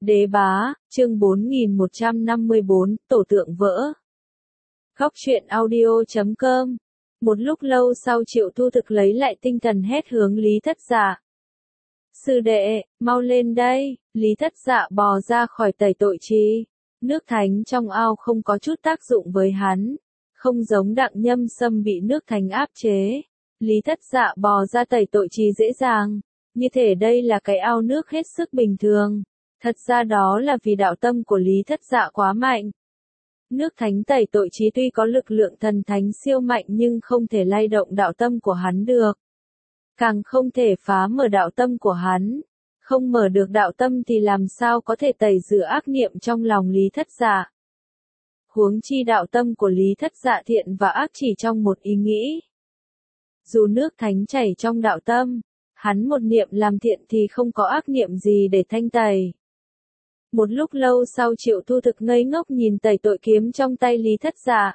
Đế bá, chương 4154, tổ tượng vỡ. Góc truyện audio.com. Một lúc lâu sau Triệu Thu Thực lấy lại tinh thần hét hướng Lý Thất Dạ. Sư đệ, mau lên đây, Lý Thất Dạ bò ra khỏi tẩy tội trì. Nước thánh trong ao không có chút tác dụng với hắn. Không giống Đặng Nhâm Sâm bị nước thánh áp chế. Lý Thất Dạ bò ra tẩy tội trì dễ dàng. Như thể đây là cái ao nước hết sức bình thường. Thật ra đó là vì đạo tâm của Lý Thất Dạ quá mạnh. Nước thánh tẩy tội trì tuy có lực lượng thần thánh siêu mạnh nhưng không thể lay động đạo tâm của hắn được. Càng không thể phá mở đạo tâm của hắn. Không mở được đạo tâm thì làm sao có thể tẩy rửa ác niệm trong lòng Lý Thất Dạ. Huống chi đạo tâm của Lý Thất Dạ thiện và ác chỉ trong một ý nghĩ. Dù nước thánh chảy trong đạo tâm, hắn một niệm làm thiện thì không có ác niệm gì để thanh tẩy. Một lúc lâu sau Triệu Thu Thực ngây ngốc nhìn tẩy tội kiếm trong tay Lý Thất Dạ.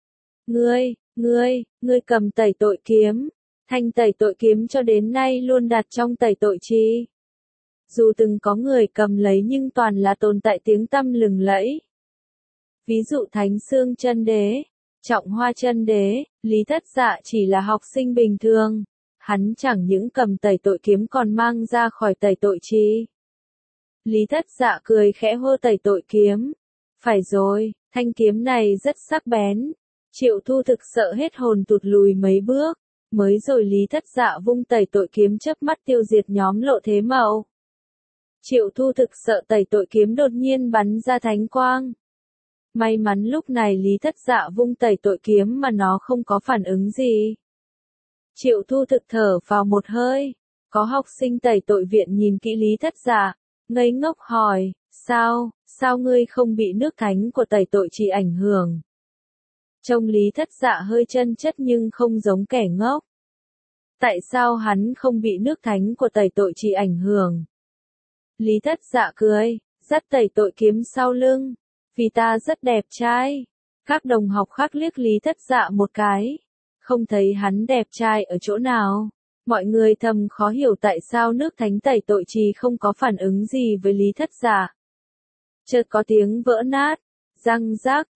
Ngươi cầm tẩy tội kiếm. Thanh tẩy tội kiếm cho đến nay luôn đặt trong tẩy tội trì. Dù từng có người cầm lấy nhưng toàn là tồn tại tiếng tăm lừng lẫy. Ví dụ Thánh Xương Chân Đế, Trọng Hoa Chân Đế, Lý Thất Dạ chỉ là học sinh bình thường. Hắn chẳng những cầm tẩy tội kiếm còn mang ra khỏi tẩy tội trì. Lý Thất Dạ cười khẽ hô tẩy tội kiếm. Phải rồi, thanh kiếm này rất sắc bén. Triệu Thu Thực sợ hết hồn tụt lùi mấy bước. Mới rồi Lý Thất Dạ vung tẩy tội kiếm chớp mắt tiêu diệt nhóm Lộ Thế Mậu. Triệu Thu Thực sợ tẩy tội kiếm đột nhiên bắn ra thánh quang. May mắn lúc này Lý Thất Dạ vung tẩy tội kiếm mà nó không có phản ứng gì. Triệu Thu Thực thở vào một hơi. Có học sinh tẩy tội viện nhìn kỹ Lý Thất Dạ, ngây ngốc hỏi, sao ngươi không bị nước thánh của tẩy tội trì ảnh hưởng? Trông Lý Thất Dạ hơi chân chất nhưng không giống kẻ ngốc. Tại sao hắn không bị nước thánh của tẩy tội trì ảnh hưởng? Lý Thất Dạ cười, dắt tẩy tội kiếm sau lưng. Vì ta rất đẹp trai. Các đồng học khác liếc Lý Thất Dạ một cái. Không thấy hắn đẹp trai ở chỗ nào. Mọi người thầm khó hiểu tại sao nước thánh tẩy tội trì không có phản ứng gì với Lý Thất Dạ. Chợt có tiếng vỡ nát. Răng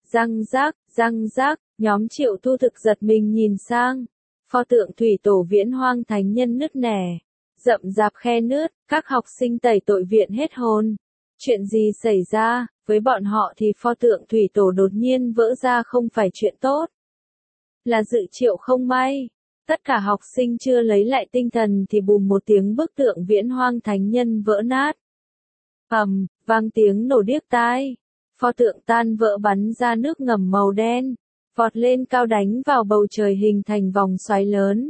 rác, nhóm Triệu Thu Thực giật mình nhìn sang. Pho tượng thủy tổ Viễn Hoang Thánh Nhân nứt nẻ. Rậm rạp khe nứt, các học sinh tẩy tội viện hết hồn. Chuyện gì xảy ra, với bọn họ thì pho tượng thủy tổ đột nhiên vỡ ra không phải chuyện tốt. Là dự triệu không may. Tất cả học sinh chưa lấy lại tinh thần thì bùm một tiếng bức tượng Viễn Hoang Thánh Nhân vỡ nát. Vang tiếng nổ điếc tai. Pho tượng tan vỡ bắn ra nước ngầm màu đen. Vọt lên cao đánh vào bầu trời hình thành vòng xoáy lớn.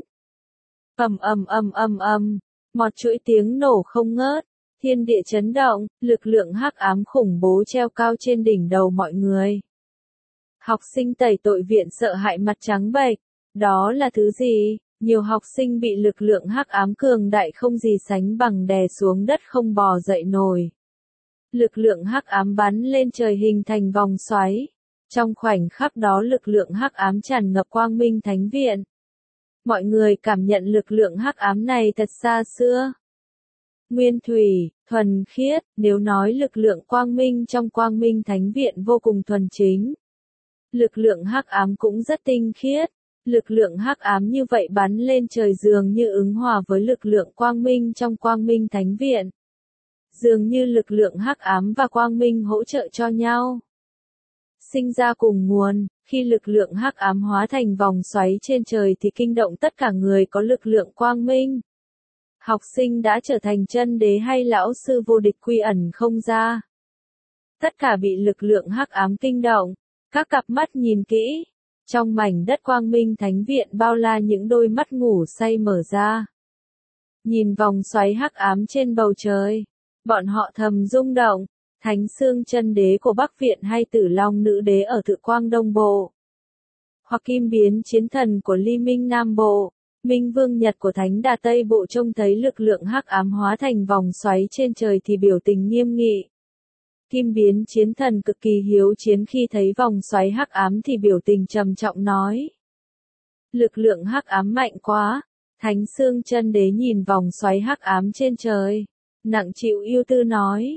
Một chuỗi tiếng nổ không ngớt. Thiên địa chấn động, lực lượng hắc ám khủng bố treo cao trên đỉnh đầu mọi người. Học sinh tẩy tội viện sợ hãi mặt trắng bệch. Đó là thứ gì? Nhiều học sinh bị lực lượng hắc ám cường đại không gì sánh bằng đè xuống đất không bò dậy nổi. Lực lượng hắc ám bắn lên trời hình thành vòng xoáy. Trong khoảnh khắc đó lực lượng hắc ám tràn ngập Quang Minh Thánh Viện. Mọi người cảm nhận lực lượng hắc ám này thật xa xưa. Nguyên thủy, thuần khiết, nếu nói lực lượng quang minh trong Quang Minh Thánh Viện vô cùng thuần chính. Lực lượng hắc ám cũng rất tinh khiết. Lực lượng hắc ám như vậy bắn lên trời dường như ứng hòa với lực lượng quang minh trong Quang Minh Thánh Viện. Dường như lực lượng hắc ám và quang minh hỗ trợ cho nhau. Sinh ra cùng nguồn, khi lực lượng hắc ám hóa thành vòng xoáy trên trời thì kinh động tất cả người có lực lượng quang minh. Học sinh đã trở thành chân đế hay lão sư vô địch quy ẩn không ra. Tất cả bị lực lượng hắc ám kinh động. Các cặp mắt nhìn kỹ. Trong mảnh đất Quang Minh Thánh Viện bao la những đôi mắt ngủ say mở ra. Nhìn vòng xoáy hắc ám trên bầu trời. Bọn họ thầm rung động. Thánh Xương Chân Đế của Bắc Viện hay Tử Long Nữ Đế ở Thự Quang Đông Bộ. Hoặc Kim Biến Chiến Thần của Ly Minh Nam Bộ. Minh Vương Nhật của Thánh Đà Tây Bộ trông thấy lực lượng hắc ám hóa thành vòng xoáy trên trời thì biểu tình nghiêm nghị. Kim Biến Chiến Thần cực kỳ hiếu chiến khi thấy vòng xoáy hắc ám thì biểu tình trầm trọng nói. Lực lượng hắc ám mạnh quá. Thánh Xương Chân Đế nhìn vòng xoáy hắc ám trên trời. Nặng chịu ưu tư nói.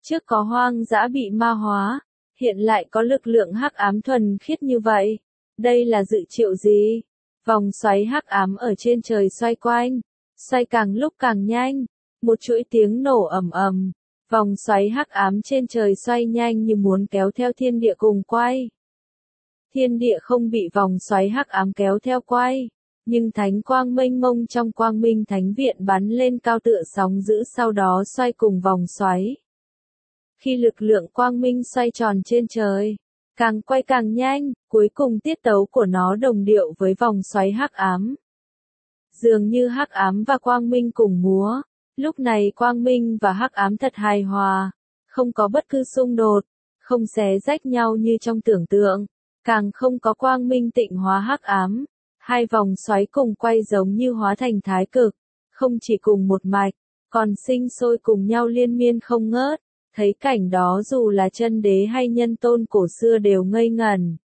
Trước có hoang dã bị ma hóa, hiện lại có lực lượng hắc ám thuần khiết như vậy. Đây là dự triệu gì? Vòng xoáy hắc ám ở trên trời xoay quanh, xoay càng lúc càng nhanh, một chuỗi tiếng nổ ầm ầm. Vòng xoáy hắc ám trên trời xoay nhanh như muốn kéo theo thiên địa cùng quay. Thiên địa không bị vòng xoáy hắc ám kéo theo quay, nhưng thánh quang mênh mông trong quang minh thánh viện bắn lên cao tựa sóng dữ sau đó xoay cùng vòng xoáy. Khi lực lượng quang minh xoay tròn trên trời, càng quay càng nhanh, cuối cùng tiết tấu của nó đồng điệu với vòng xoáy hắc ám. Dường như hắc ám và quang minh cùng múa, lúc này quang minh và hắc ám thật hài hòa, không có bất cứ xung đột, không xé rách nhau như trong tưởng tượng, càng không có quang minh tịnh hóa hắc ám. Hai vòng xoáy cùng quay giống như hóa thành thái cực, không chỉ cùng một mạch, còn sinh sôi cùng nhau liên miên không ngớt. Thấy cảnh đó dù là chân đế hay nhân tôn cổ xưa đều ngây ngẩn.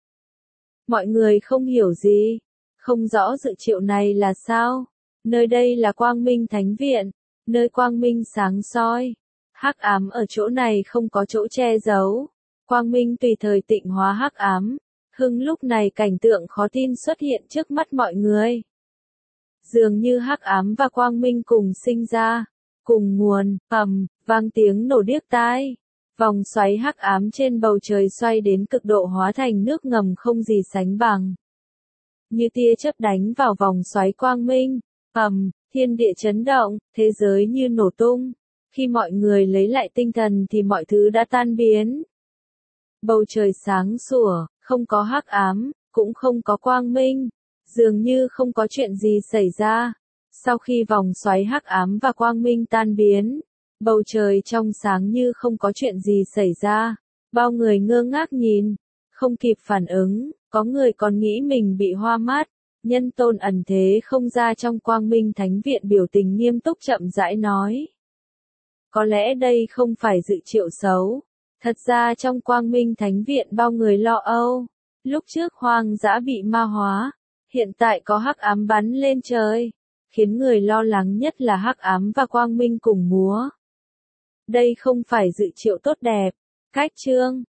Mọi người không hiểu gì, không rõ dự triệu này là sao. Nơi đây là quang minh thánh viện, nơi quang minh sáng soi. Hắc ám ở chỗ này không có chỗ che giấu. Quang minh tùy thời tịnh hóa hắc ám. Hưng lúc này cảnh tượng khó tin xuất hiện trước mắt mọi người. Dường như hắc ám và quang minh cùng sinh ra, cùng nguồn, vang tiếng nổ điếc tai. Vòng xoáy hắc ám trên bầu trời xoay đến cực độ hóa thành nước ngầm không gì sánh bằng. Như tia chớp đánh vào vòng xoáy quang minh, thiên địa chấn động, thế giới như nổ tung. Khi mọi người lấy lại tinh thần thì mọi thứ đã tan biến. Bầu trời sáng sủa, không có hắc ám, cũng không có quang minh, dường như không có chuyện gì xảy ra. Sau khi vòng xoáy hắc ám và quang minh tan biến, bầu trời trong sáng như không có chuyện gì xảy ra. Bao người ngơ ngác nhìn, không kịp phản ứng, có người còn nghĩ mình bị hoa mắt. Nhân tôn ẩn thế không ra trong quang minh thánh viện biểu tình nghiêm túc chậm rãi nói. Có lẽ đây không phải dự triệu xấu. Thật ra trong quang minh thánh viện bao người lo âu. Lúc trước hoang dã bị ma hóa, hiện tại có hắc ám bắn lên trời. Khiến người lo lắng nhất là hắc ám và quang minh cùng múa. Đây không phải dự triệu tốt đẹp. Cách chương